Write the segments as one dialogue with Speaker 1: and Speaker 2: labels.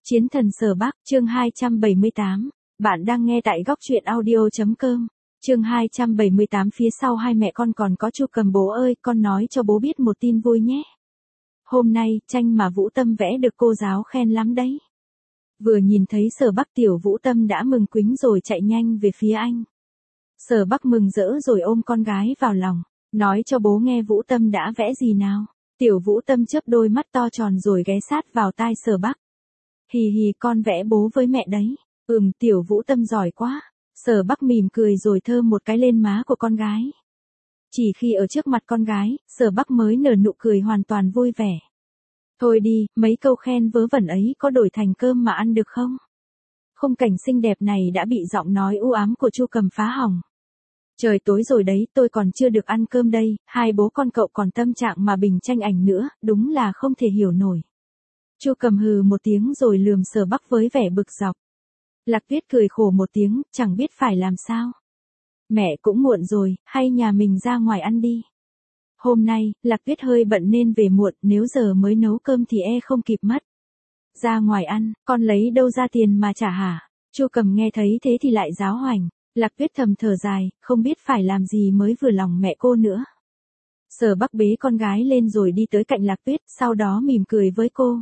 Speaker 1: Chiến thần Sở Bắc, chương 278. Bạn đang nghe tại góc truyện audio.com. Chương 278 phía sau hai mẹ con còn có Chu Cầm. Bố ơi, con nói cho bố biết một tin vui nhé. Hôm nay, tranh mà Vũ Tâm vẽ được cô giáo khen lắm đấy. Vừa nhìn thấy Sở Bắc, tiểu Vũ Tâm đã mừng quính rồi chạy nhanh về phía anh. Sở Bắc mừng rỡ rồi ôm con gái vào lòng, nói cho bố nghe Vũ Tâm đã vẽ gì nào. Tiểu Vũ Tâm chớp đôi mắt to tròn rồi ghé sát vào tai Sở Bắc. Hì hì, con vẽ bố với mẹ đấy. Tiểu Vũ Tâm giỏi quá. Sở Bắc mỉm cười rồi thơm một cái lên má của con gái. Chỉ khi ở trước mặt con gái, Sở Bắc mới nở nụ cười hoàn toàn vui vẻ. Thôi đi, mấy câu khen vớ vẩn ấy có đổi thành cơm mà ăn được không? Khung cảnh xinh đẹp này đã bị giọng nói u ám của Chu Cầm phá hỏng. Trời tối rồi đấy, tôi còn chưa được ăn cơm đây, hai bố con cậu còn tâm trạng mà bình tranh ảnh nữa, đúng là không thể hiểu nổi. Chu Cầm hừ một tiếng rồi lườm Sở Bắc với vẻ bực dọc. Lạc Tuyết cười khổ một tiếng, chẳng biết phải làm sao. Mẹ cũng muộn rồi, hay nhà mình ra ngoài ăn đi. Hôm nay, Lạc Tuyết hơi bận nên về muộn, nếu giờ mới nấu cơm thì không kịp mất. Ra ngoài ăn, con lấy đâu ra tiền mà trả hả? Chu Cầm nghe thấy thế thì lại giáo hoành. Lạc Tuyết thầm thở dài, không biết phải làm gì mới vừa lòng mẹ cô nữa. Sở Bắc bế con gái lên rồi đi tới cạnh Lạc Tuyết, sau đó mỉm cười với cô.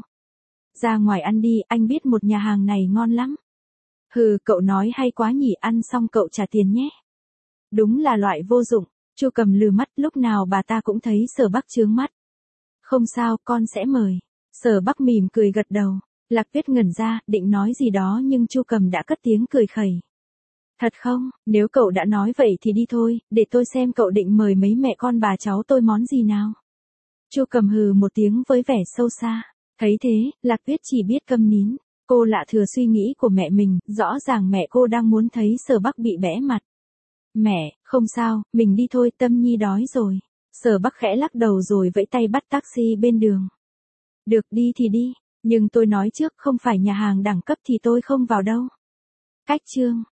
Speaker 1: Ra ngoài ăn đi, anh biết một nhà hàng này ngon lắm. Hừ, cậu nói hay quá nhỉ, ăn xong cậu trả tiền nhé. Đúng là loại vô dụng. Chu Cầm lừ mắt, lúc nào bà ta cũng thấy Sở Bắc chướng mắt. Không sao, con sẽ mời. Sở Bắc mỉm cười gật đầu. Lạc Tuyết ngẩn ra, định nói gì đó nhưng Chu Cầm đã cất tiếng cười khẩy. Thật không, nếu cậu đã nói vậy thì đi thôi, để tôi xem cậu định mời mấy mẹ con bà cháu tôi món gì nào. Chu Cầm hừ một tiếng với vẻ sâu xa. Thấy thế, Lạc Tuyết chỉ biết câm nín. Cô lạ thừa suy nghĩ của mẹ mình, rõ ràng mẹ cô đang muốn thấy Sở Bắc bị bẽ mặt. Mẹ, không sao, mình đi thôi, Tâm Nhi đói rồi. Sở Bắc khẽ lắc đầu rồi vẫy tay bắt taxi bên đường. Được, đi thì đi, nhưng tôi nói trước, không phải nhà hàng đẳng cấp thì tôi không vào đâu. Cách chương.